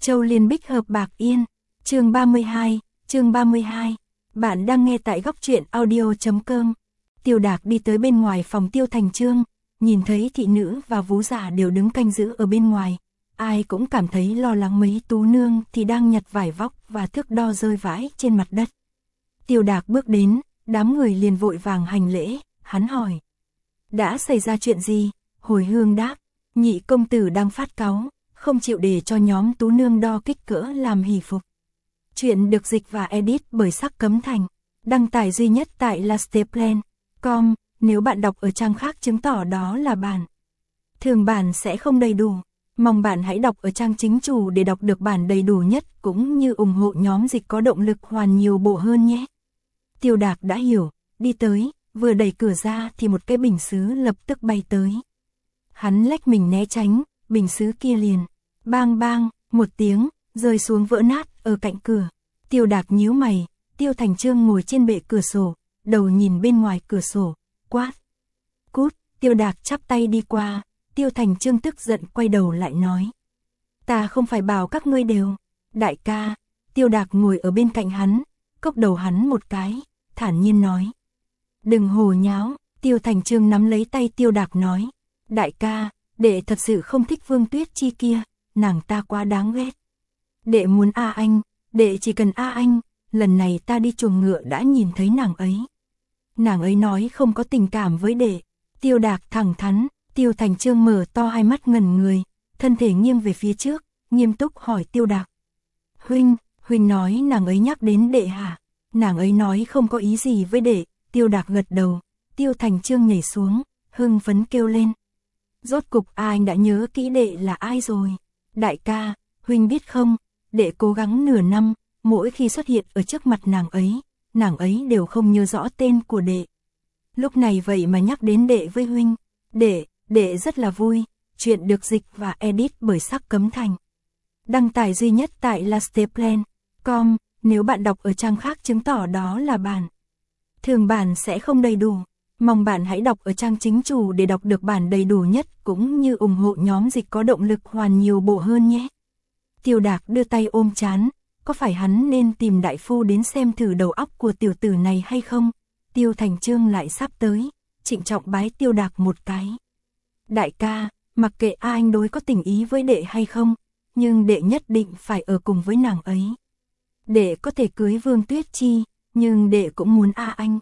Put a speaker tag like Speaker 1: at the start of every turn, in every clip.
Speaker 1: Châu Liên Bích hợp Bạc Yên. Chương 32. Bạn đang nghe tại góc truyện audio.com. Tiêu Đạc đi tới bên ngoài phòng Tiêu Thành Chương, nhìn thấy thị nữ và vú giả đều đứng canh giữ ở bên ngoài. Ai cũng cảm thấy lo lắng mấy tú nương thì đang nhặt vải vóc và thước đo rơi vãi trên mặt đất. Tiêu Đạc bước đến, đám người liền vội vàng hành lễ, hắn hỏi. Đã xảy ra chuyện gì? Hồi hương đáp, nhị công tử đang phát cáu, không chịu để cho nhóm tú nương đo kích cỡ làm hỷ phục. Chuyện được dịch và edit bởi Sắc Cấm Thành, đăng tải duy nhất tại lasteplan.com, nếu bạn đọc ở trang khác chứng tỏ đó là bản. Thường bản sẽ không đầy đủ, mong bạn hãy đọc ở trang chính chủ để đọc được bản đầy đủ nhất cũng như ủng hộ nhóm dịch có động lực hoàn nhiều bộ hơn nhé. Tiêu Đạc đã hiểu, đi tới, vừa đẩy cửa ra thì một cái bình sứ lập tức bay tới. Hắn lách mình né tránh, bình sứ kia liền, bang bang, một tiếng, rơi xuống vỡ nát ở cạnh cửa. Tiêu Đạc nhíu mày, Tiêu Thành Chương ngồi trên bệ cửa sổ, đầu nhìn bên ngoài cửa sổ, quát. Cút, Tiêu Đạc chắp tay đi qua, Tiêu Thành Chương tức giận quay đầu lại nói. Ta không phải bảo các ngươi đều, đại ca. Tiêu Đạc ngồi ở bên cạnh hắn, cốc đầu hắn một cái, thản nhiên nói. Đừng hồ nháo, Tiêu Thành Chương nắm lấy tay Tiêu Đạc nói. Đại ca, đệ thật sự không thích Vương Tuyết Chi kia, nàng ta quá đáng ghét. Đệ muốn A Anh, đệ chỉ cần A Anh, lần này ta đi chuồng ngựa đã nhìn thấy nàng ấy. Nàng ấy nói không có tình cảm với đệ. Tiêu Đạc thẳng thắn, Tiêu Thành Chương mở to hai mắt ngẩn người, thân thể nghiêng về phía trước, nghiêm túc hỏi Tiêu Đạc. Huynh nói nàng ấy nhắc đến đệ hả? Nàng ấy nói không có ý gì với đệ. Tiêu Đạc gật đầu, Tiêu Thành Chương nhảy xuống, hưng phấn kêu lên. Rốt cục anh đã nhớ kỹ đệ là ai rồi. Đại ca, huynh biết không, đệ cố gắng nửa năm, mỗi khi xuất hiện ở trước mặt nàng ấy đều không nhớ rõ tên của đệ. Lúc này vậy mà nhắc đến đệ với huynh, đệ rất là vui. Chuyện được dịch và edit bởi Sắc Cấm Thành, đăng tải duy nhất tại lasteplan.com, nếu bạn đọc ở trang khác chứng tỏ đó là bản. Thường bản sẽ không đầy đủ, mong bạn hãy đọc ở trang chính chủ để đọc được bản đầy đủ nhất cũng như ủng hộ nhóm dịch có động lực hoàn nhiều bộ hơn nhé. Tiêu Đạc đưa tay ôm trán, có phải hắn nên tìm đại phu đến xem thử đầu óc của tiểu tử này hay không? Tiêu Thành Chương lại sắp tới, trịnh trọng bái Tiêu Đạc một cái. Đại ca, mặc kệ A Anh đối có tình ý với đệ hay không, nhưng đệ nhất định phải ở cùng với nàng ấy. Đệ có thể cưới Vương Tuyết Chi, nhưng đệ cũng muốn A Anh.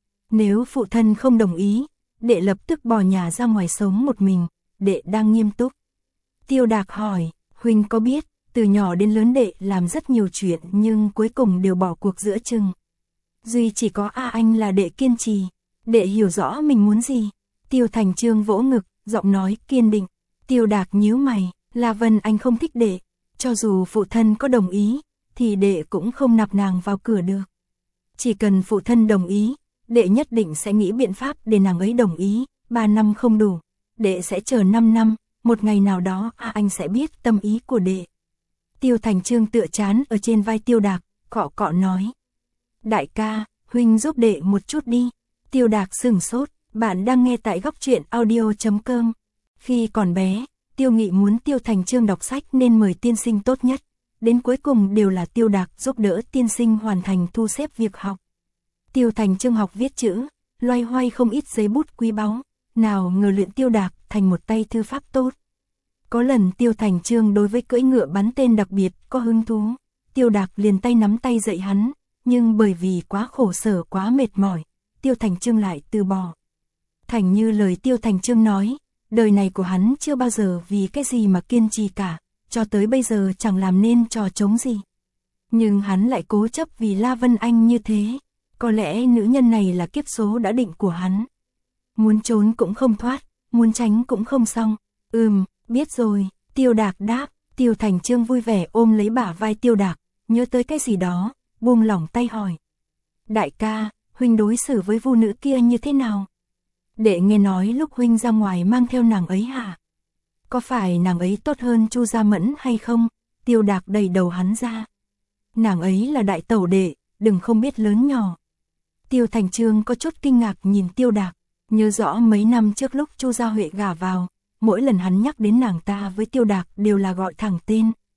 Speaker 1: Nếu phụ thân không đồng ý, đệ lập tức bỏ nhà ra ngoài sống một mình, đệ đang nghiêm túc. Tiêu Đạc hỏi, huynh có biết, từ nhỏ đến lớn đệ làm rất nhiều chuyện nhưng cuối cùng đều bỏ cuộc giữa chừng. Duy chỉ có A Anh là đệ kiên trì, đệ hiểu rõ mình muốn gì. Tiêu Thành Chương vỗ ngực, giọng nói kiên định. Tiêu Đạc nhíu mày, La Vân Anh không thích đệ, cho dù phụ thân có đồng ý, thì đệ cũng không nạp nàng vào cửa được. Chỉ cần phụ thân đồng ý, đệ nhất định sẽ nghĩ biện pháp để nàng ấy đồng ý. 3 năm không đủ, đệ sẽ chờ 5 năm, một ngày nào đó A Anh sẽ biết tâm ý của đệ. Tiêu Thành Chương tựa trán ở trên vai Tiêu Đạc, cọ cọ nói. Đại ca, huynh giúp đệ một chút đi. Tiêu Đạc sửng sốt, bạn đang nghe tại góc truyện audio.com. Khi còn bé, Tiêu Nghị muốn Tiêu Thành Chương đọc sách nên mời tiên sinh tốt nhất. Đến cuối cùng đều là Tiêu Đạc giúp đỡ tiên sinh hoàn thành thu xếp việc học. Tiêu Thành Chương học viết chữ, loay hoay không ít giấy bút quý báu, nào ngờ luyện Tiêu Đạc thành một tay thư pháp tốt. Có lần Tiêu Thành Chương đối với cưỡi ngựa bắn tên đặc biệt có hứng thú, Tiêu Đạc liền tay nắm tay dạy hắn, nhưng bởi vì quá khổ sở quá mệt mỏi, Tiêu Thành Chương lại từ bỏ. Thành như lời Tiêu Thành Chương nói, đời này của hắn chưa bao giờ vì cái gì mà kiên trì cả, cho tới bây giờ chẳng làm nên trò trống gì. Nhưng hắn lại cố chấp vì La Vân Anh như thế, có lẽ nữ nhân này là kiếp số đã định của hắn. Muốn trốn cũng không thoát, muốn tránh cũng không xong. Biết rồi, Tiêu Đạc đáp. Tiêu Thành Chương vui vẻ ôm lấy bả vai Tiêu Đạc, nhớ tới cái gì đó, buông lỏng tay hỏi. Đại ca, huynh đối xử với vu nữ kia như thế nào? Đệ nghe nói lúc huynh ra ngoài mang theo nàng ấy hả? Có phải nàng ấy tốt hơn Chu Gia Mẫn hay không? Tiêu Đạc đẩy đầu hắn ra. Nàng ấy là đại tẩu đệ, đừng không biết lớn nhỏ. Tiêu Thành Chương có chút kinh ngạc nhìn Tiêu Đạc, nhớ rõ mấy năm trước lúc Chu Gia Huệ gả vào, mỗi lần hắn nhắc đến nàng ta với Tiêu Đạc đều là gọi thẳng tên.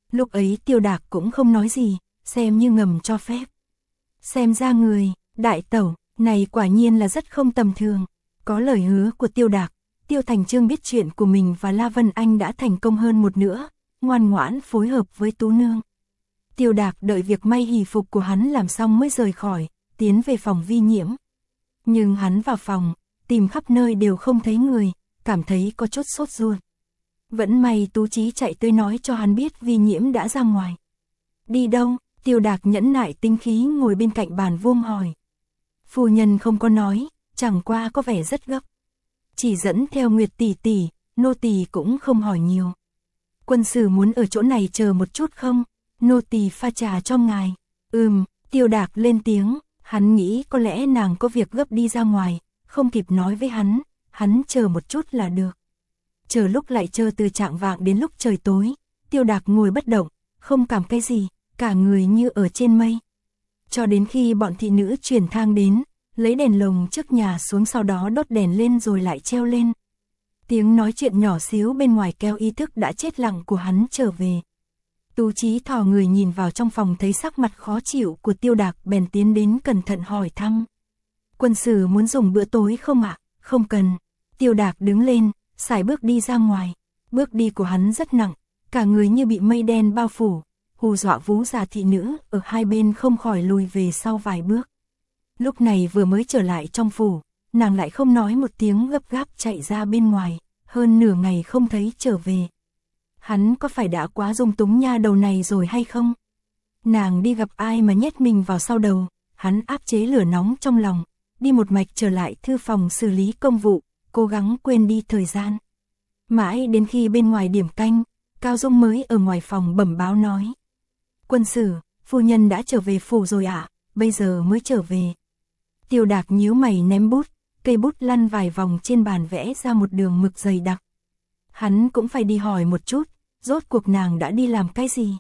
Speaker 1: Lúc ấy Tiêu Đạc cũng không nói gì, xem như ngầm cho phép. Xem ra người, đại tẩu, này quả nhiên là rất không tầm thường. Có lời hứa của Tiêu Đạc, Tiêu Thành Chương biết chuyện của mình và La Vân Anh đã thành công hơn một nữa, ngoan ngoãn phối hợp với Tú Nương. Tiêu Đạc đợi việc may hỷ phục của hắn làm xong mới rời khỏi, tiến về phòng Vi Nhiễm. Nhưng hắn vào phòng, tìm khắp nơi đều không thấy người, cảm thấy có chút sốt ruột. Vẫn may Tú Chí chạy tới nói cho hắn biết Vi Nhiễm đã ra ngoài. Đi đâu? Tiêu Đạc nhẫn nại tinh khí ngồi bên cạnh bàn vuông hỏi. Phu nhân không có nói, chẳng qua có vẻ rất gấp. Chỉ dẫn theo Nguyệt tỷ tỷ, nô tỳ cũng không hỏi nhiều. Quân sử muốn ở chỗ này chờ một chút không? Nô tỳ pha trà cho ngài. Tiêu Đạc lên tiếng, hắn nghĩ có lẽ nàng có việc gấp đi ra ngoài, không kịp nói với hắn chờ một chút là được. Chờ lúc lại chờ từ chạng vạng đến lúc trời tối, Tiêu Đạc ngồi bất động, không cảm cái gì, cả người như ở trên mây. Cho đến khi bọn thị nữ chuyển thang đến, lấy đèn lồng trước nhà xuống sau đó đốt đèn lên rồi lại treo lên. Tiếng nói chuyện nhỏ xíu bên ngoài kéo ý thức đã chết lặng của hắn trở về. Tú Chí thò người nhìn vào trong phòng thấy sắc mặt khó chịu của Tiêu Đạc bèn tiến đến cẩn thận hỏi thăm. Quân sử muốn dùng bữa tối không ạ? Không cần. Tiêu Đạc đứng lên, sải bước đi ra ngoài. Bước đi của hắn rất nặng, cả người như bị mây đen bao phủ, hù dọa vú già thị nữ ở hai bên không khỏi lùi về sau vài bước. Lúc này vừa mới trở lại trong phủ, nàng lại không nói một tiếng gấp gáp chạy ra bên ngoài, hơn nửa ngày không thấy trở về. Hắn có phải đã quá dung túng nha đầu này rồi hay không? Nàng đi gặp ai mà nhét mình vào sau đầu, hắn áp chế lửa nóng trong lòng, đi một mạch trở lại thư phòng xử lý công vụ, cố gắng quên đi thời gian. Mãi đến khi bên ngoài điểm canh, Cao Dung mới ở ngoài phòng bẩm báo nói. Quân sử, phu nhân đã trở về phủ rồi ạ, bây giờ mới trở về. Tiêu Đạc nhíu mày ném bút, cây bút lăn vài vòng trên bàn vẽ ra một đường mực dày đặc. Hắn cũng phải đi hỏi một chút, rốt cuộc nàng đã đi làm cái gì.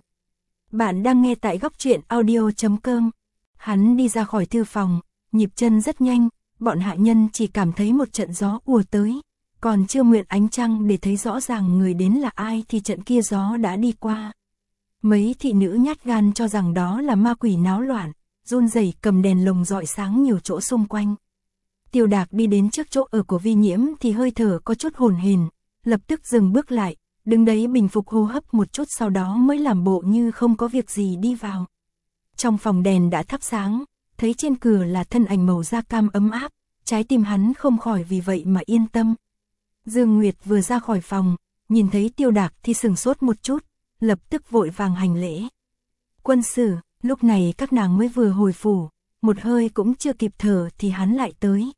Speaker 1: Bạn đang nghe tại góc truyện audio.com. Hắn đi ra khỏi thư phòng, nhịp chân rất nhanh, bọn hạ nhân chỉ cảm thấy một trận gió ùa tới. Còn chưa mượn ánh trăng để thấy rõ ràng người đến là ai thì trận kia gió đã đi qua. Mấy thị nữ nhát gan cho rằng đó là ma quỷ náo loạn, run rẩy cầm đèn lồng rọi sáng nhiều chỗ xung quanh. Tiêu Đạc đi đến trước chỗ ở của Vi Nhiễm thì hơi thở có chút hổn hển, lập tức dừng bước lại, đứng đấy bình phục hô hấp một chút sau đó mới làm bộ như không có việc gì đi vào. Trong phòng đèn đã thắp sáng, thấy trên cửa là thân ảnh màu da cam ấm áp, trái tim hắn không khỏi vì vậy mà yên tâm. Dương Nguyệt vừa ra khỏi phòng, nhìn thấy Tiêu Đạc thì sừng sốt một chút, lập tức vội vàng hành lễ. Quân sử, lúc này các nàng mới vừa hồi phủ, một hơi cũng chưa kịp thở thì hắn lại tới.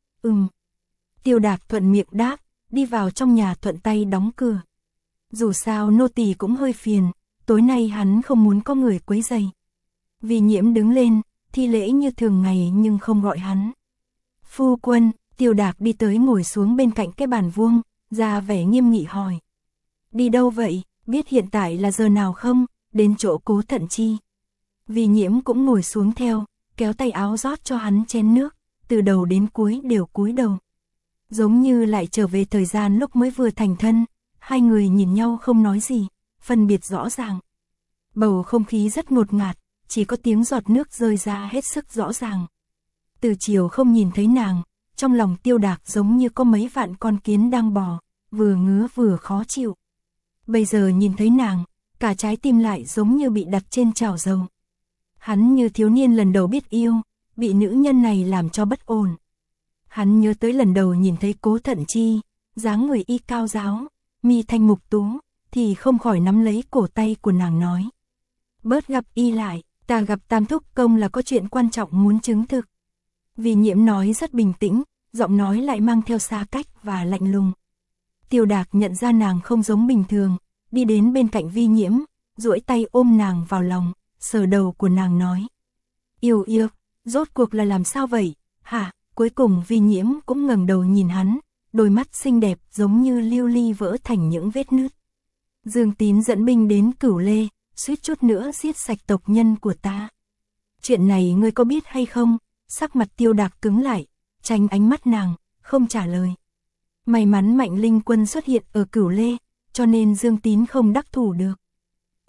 Speaker 1: Tiêu Đạc thuận miệng đáp, đi vào trong nhà thuận tay đóng cửa. Dù sao nô tỳ cũng hơi phiền, tối nay hắn không muốn có người quấy rầy. Vi Nhiễm đứng lên, thi lễ như thường ngày nhưng không gọi hắn. Phu quân, Tiêu Đạc đi tới ngồi xuống bên cạnh cái bàn vuông, ra vẻ nghiêm nghị hỏi. Đi đâu vậy, biết hiện tại là giờ nào không, đến chỗ Cố Thận Chi. Vi Nhiễm cũng ngồi xuống theo, kéo tay áo rót cho hắn chén nước, từ đầu đến cuối đều cúi đầu. Giống như lại trở về thời gian lúc mới vừa thành thân, hai người nhìn nhau không nói gì, phân biệt rõ ràng. Bầu không khí rất ngột ngạt, chỉ có tiếng giọt nước rơi ra hết sức rõ ràng. Từ chiều không nhìn thấy nàng, trong lòng Tiêu Đạc giống như có mấy vạn con kiến đang bò, vừa ngứa vừa khó chịu. Bây giờ nhìn thấy nàng, cả trái tim lại giống như bị đặt trên chảo dầu. Hắn như thiếu niên lần đầu biết yêu, bị nữ nhân này làm cho bất ổn. Hắn nhớ tới lần đầu nhìn thấy Cố Thận Chi, dáng người y cao giáo, mi thanh mục tú, thì không khỏi nắm lấy cổ tay của nàng nói. Bớt gặp y lại, ta gặp Tam Thúc Công là có chuyện quan trọng muốn chứng thực. Vi Nhiễm nói rất bình tĩnh, giọng nói lại mang theo xa cách và lạnh lùng. Tiêu Đạc nhận ra nàng không giống bình thường, đi đến bên cạnh Vi Nhiễm, duỗi tay ôm nàng vào lòng, sờ đầu của nàng nói. Yêu yêu, rốt cuộc là làm sao vậy, hả? Cuối cùng Vi Nhiễm cũng ngẩng đầu nhìn hắn, đôi mắt xinh đẹp giống như lưu ly vỡ thành những vết nứt. Dương Tín dẫn binh đến Cửu Lê, suýt chút nữa giết sạch tộc nhân của ta. Chuyện này ngươi có biết hay không? Sắc mặt Tiêu Đạc cứng lại, tránh ánh mắt nàng, không trả lời. May mắn Mạnh Linh Quân xuất hiện ở Cửu Lê, cho nên Dương Tín không đắc thủ được.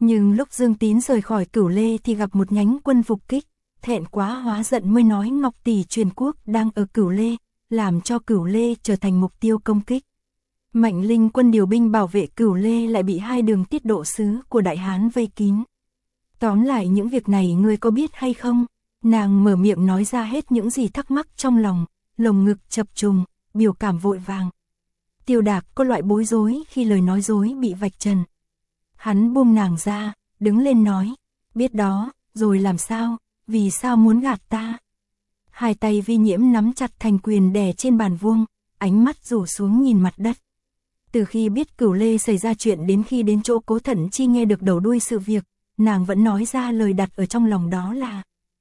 Speaker 1: Nhưng lúc Dương Tín rời khỏi Cửu Lê thì gặp một nhánh quân phục kích, thẹn quá hóa giận mới nói Ngọc Tỷ truyền quốc đang ở Cửu Lê, làm cho Cửu Lê trở thành mục tiêu công kích. Mạnh Linh quân điều binh bảo vệ Cửu Lê lại bị hai đường tiết độ sứ của Đại Hán vây kín. Tóm lại những việc này ngươi có biết hay không? Nàng mở miệng nói ra hết những gì thắc mắc trong lòng, lồng ngực chập trùng, biểu cảm vội vàng. Tiêu Đạc có loại bối rối khi lời nói dối bị vạch trần. Hắn buông nàng ra, đứng lên nói, biết đó, rồi làm sao, vì sao muốn gạt ta? Hai tay Vi Nhiễm nắm chặt thành quyền đè trên bàn vuông, ánh mắt rủ xuống nhìn mặt đất. Từ khi biết Cửu Lê xảy ra chuyện đến khi đến chỗ Cố Thận Chi nghe được đầu đuôi sự việc, nàng vẫn nói ra lời đặt ở trong lòng, đó là: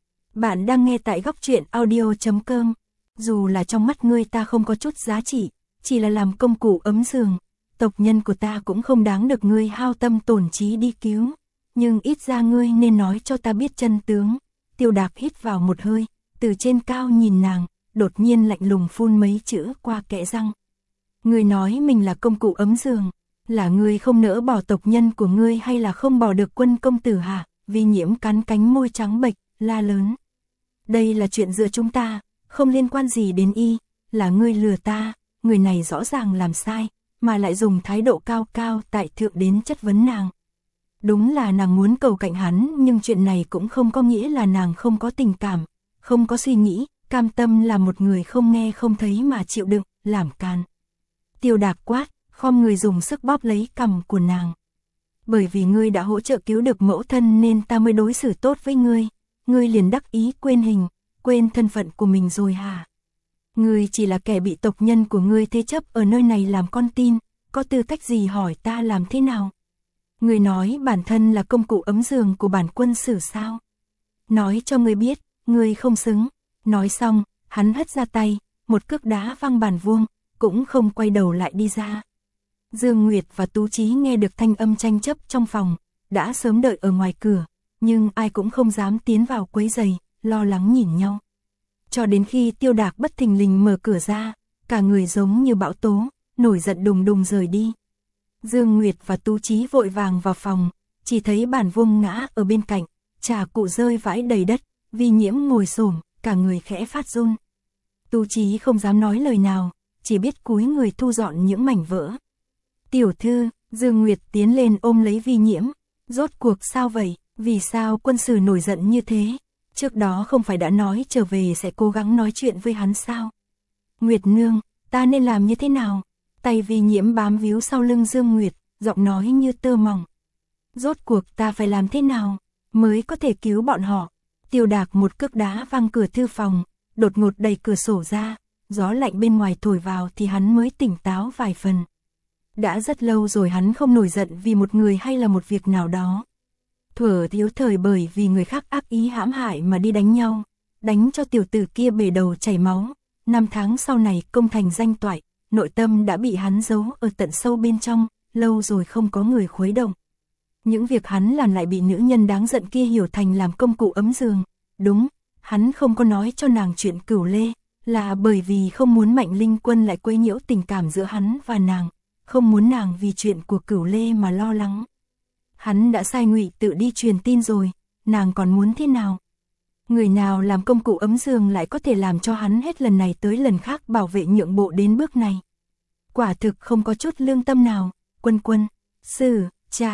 Speaker 1: bạn đang nghe tại góc truyện audio.com. Dù là trong mắt ngươi ta không có chút giá trị, chỉ là làm công cụ ấm giường, tộc nhân của ta cũng không đáng được ngươi hao tâm tổn trí đi cứu, nhưng ít ra ngươi nên nói cho ta biết chân tướng. Tiêu Đạc hít vào một hơi, từ trên cao nhìn nàng, đột nhiên lạnh lùng phun mấy chữ qua kẽ răng. Ngươi nói mình là công cụ ấm giường, là ngươi không nỡ bỏ tộc nhân của ngươi hay là không bỏ được Quân công tử hả? Vi Nhiễm cắn cánh môi trắng bệch, la lớn. Đây là chuyện giữa chúng ta, không liên quan gì đến y, là ngươi lừa ta, người này rõ ràng làm sai, mà lại dùng thái độ cao cao tại thượng đến chất vấn nàng. Đúng là nàng muốn cầu cạnh hắn, nhưng chuyện này cũng không có nghĩa là nàng không có tình cảm, không có suy nghĩ, cam tâm là một người không nghe không thấy mà chịu đựng, làm càn. Tiêu Đạc quát, khom người dùng sức bóp lấy cằm của nàng. Bởi vì ngươi đã hỗ trợ cứu được mẫu thân nên ta mới đối xử tốt với ngươi, ngươi liền đắc ý quên hình, quên thân phận của mình rồi hả? Ngươi chỉ là kẻ bị tộc nhân của ngươi thế chấp ở nơi này làm con tin, có tư cách gì hỏi ta làm thế nào? Ngươi nói bản thân là công cụ ấm giường của bản quân sử sao? Nói cho ngươi biết, ngươi không xứng. Nói xong, hắn hất ra tay, một cước đá văng bàn vuông, cũng không quay đầu lại đi ra. Dương Nguyệt và Tú Chí nghe được thanh âm tranh chấp trong phòng, đã sớm đợi ở ngoài cửa, nhưng ai cũng không dám tiến vào quấy rầy, lo lắng nhìn nhau. Cho đến khi Tiêu Đạc bất thình lình mở cửa ra, cả người giống như bão tố, nổi giận đùng đùng rời đi. Dương Nguyệt và Tú Chí vội vàng vào phòng, chỉ thấy bàn vuông ngã ở bên cạnh, trà cụ rơi vãi đầy đất, Vi Nhiễm ngồi xổm, cả người khẽ phát run. Tú Chí không dám nói lời nào, chỉ biết cúi người thu dọn những mảnh vỡ. Tiểu thư, Dương Nguyệt tiến lên ôm lấy Vi Nhiễm, rốt cuộc sao vậy, vì sao quân sử nổi giận như thế? Trước đó không phải đã nói trở về sẽ cố gắng nói chuyện với hắn sao? Nguyệt nương, ta nên làm như thế nào? Tay Vi Nhiễm bám víu sau lưng Dương Nguyệt, giọng nói như tơ mỏng. Rốt cuộc ta phải làm thế nào mới có thể cứu bọn họ? Tiêu Đạc một cước đá văng cửa thư phòng, đột ngột đẩy cửa sổ ra, gió lạnh bên ngoài thổi vào thì hắn mới tỉnh táo vài phần. Đã rất lâu rồi hắn không nổi giận vì một người hay là một việc nào đó. Thuở thiếu thời bởi vì người khác ác ý hãm hại mà đi đánh nhau, đánh cho tiểu tử kia bể đầu chảy máu. 5 tháng sau này công thành danh toại, nội tâm đã bị hắn giấu ở tận sâu bên trong, lâu rồi không có người khuấy động. Những việc hắn làm lại bị nữ nhân đáng giận kia hiểu thành làm công cụ ấm giường. Đúng, hắn không có nói cho nàng chuyện Cửu Lê, là bởi vì không muốn Mạnh Linh Quân lại quấy nhiễu tình cảm giữa hắn và nàng, không muốn nàng vì chuyện của Cửu Lê mà lo lắng. Hắn đã sai Ngụy Tự đi truyền tin rồi, nàng còn muốn thế nào? Người nào làm công cụ ấm giường lại có thể làm cho hắn hết lần này tới lần khác bảo vệ nhượng bộ đến bước này? Quả thực không có chút lương tâm nào. Quân, sư,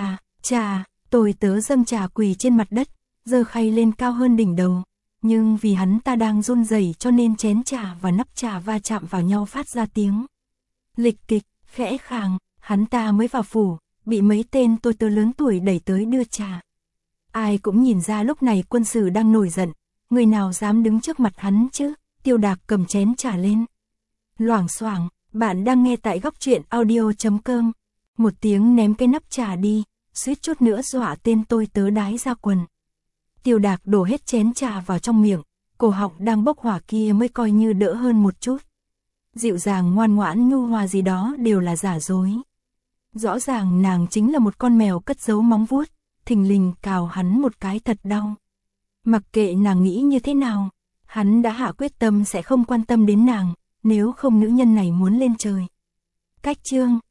Speaker 1: trà, tôi tớ dâng trà quỳ trên mặt đất, giơ khay lên cao hơn đỉnh đầu. Nhưng vì hắn ta đang run rẩy cho nên chén trà và nắp trà va chạm vào nhau phát ra tiếng lịch kịch, khẽ khàng. Hắn ta mới vào phủ, bị mấy tên tôi tớ lớn tuổi đẩy tới đưa trà. Ai cũng nhìn ra lúc này quân sử đang nổi giận, người nào dám đứng trước mặt hắn chứ? Tiêu Đạc cầm chén trà lên. Loảng xoảng, bạn đang nghe tại góc truyện audio.com. Một tiếng ném cái nắp trà đi, suýt chút nữa dọa tên tôi tớ đái ra quần. Tiêu Đạc đổ hết chén trà vào trong miệng, cổ họng đang bốc hỏa kia mới coi như đỡ hơn một chút. Dịu dàng ngoan ngoãn nhu hòa gì đó đều là giả dối. Rõ ràng nàng chính là một con mèo cất giấu móng vuốt, thình lình cào hắn một cái thật đau. Mặc kệ nàng nghĩ như thế nào, hắn đã hạ quyết tâm sẽ không quan tâm đến nàng, nếu không nữ nhân này muốn lên trời. Cách chương